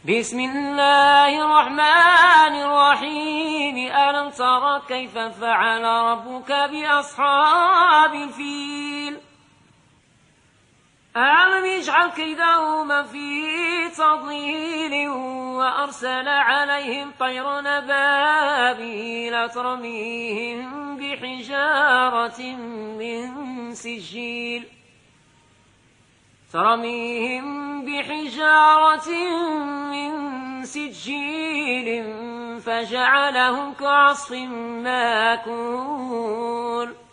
بسم الله الرحمن الرحيم ألم تر كيف فعل ربك بأصحاب الفيل ألم يجعل كيدهما في تضليل وأرسل عليهم طيرا أبابيل ترميهم بحجارة من سجيل فجعلهم كعصف ماكول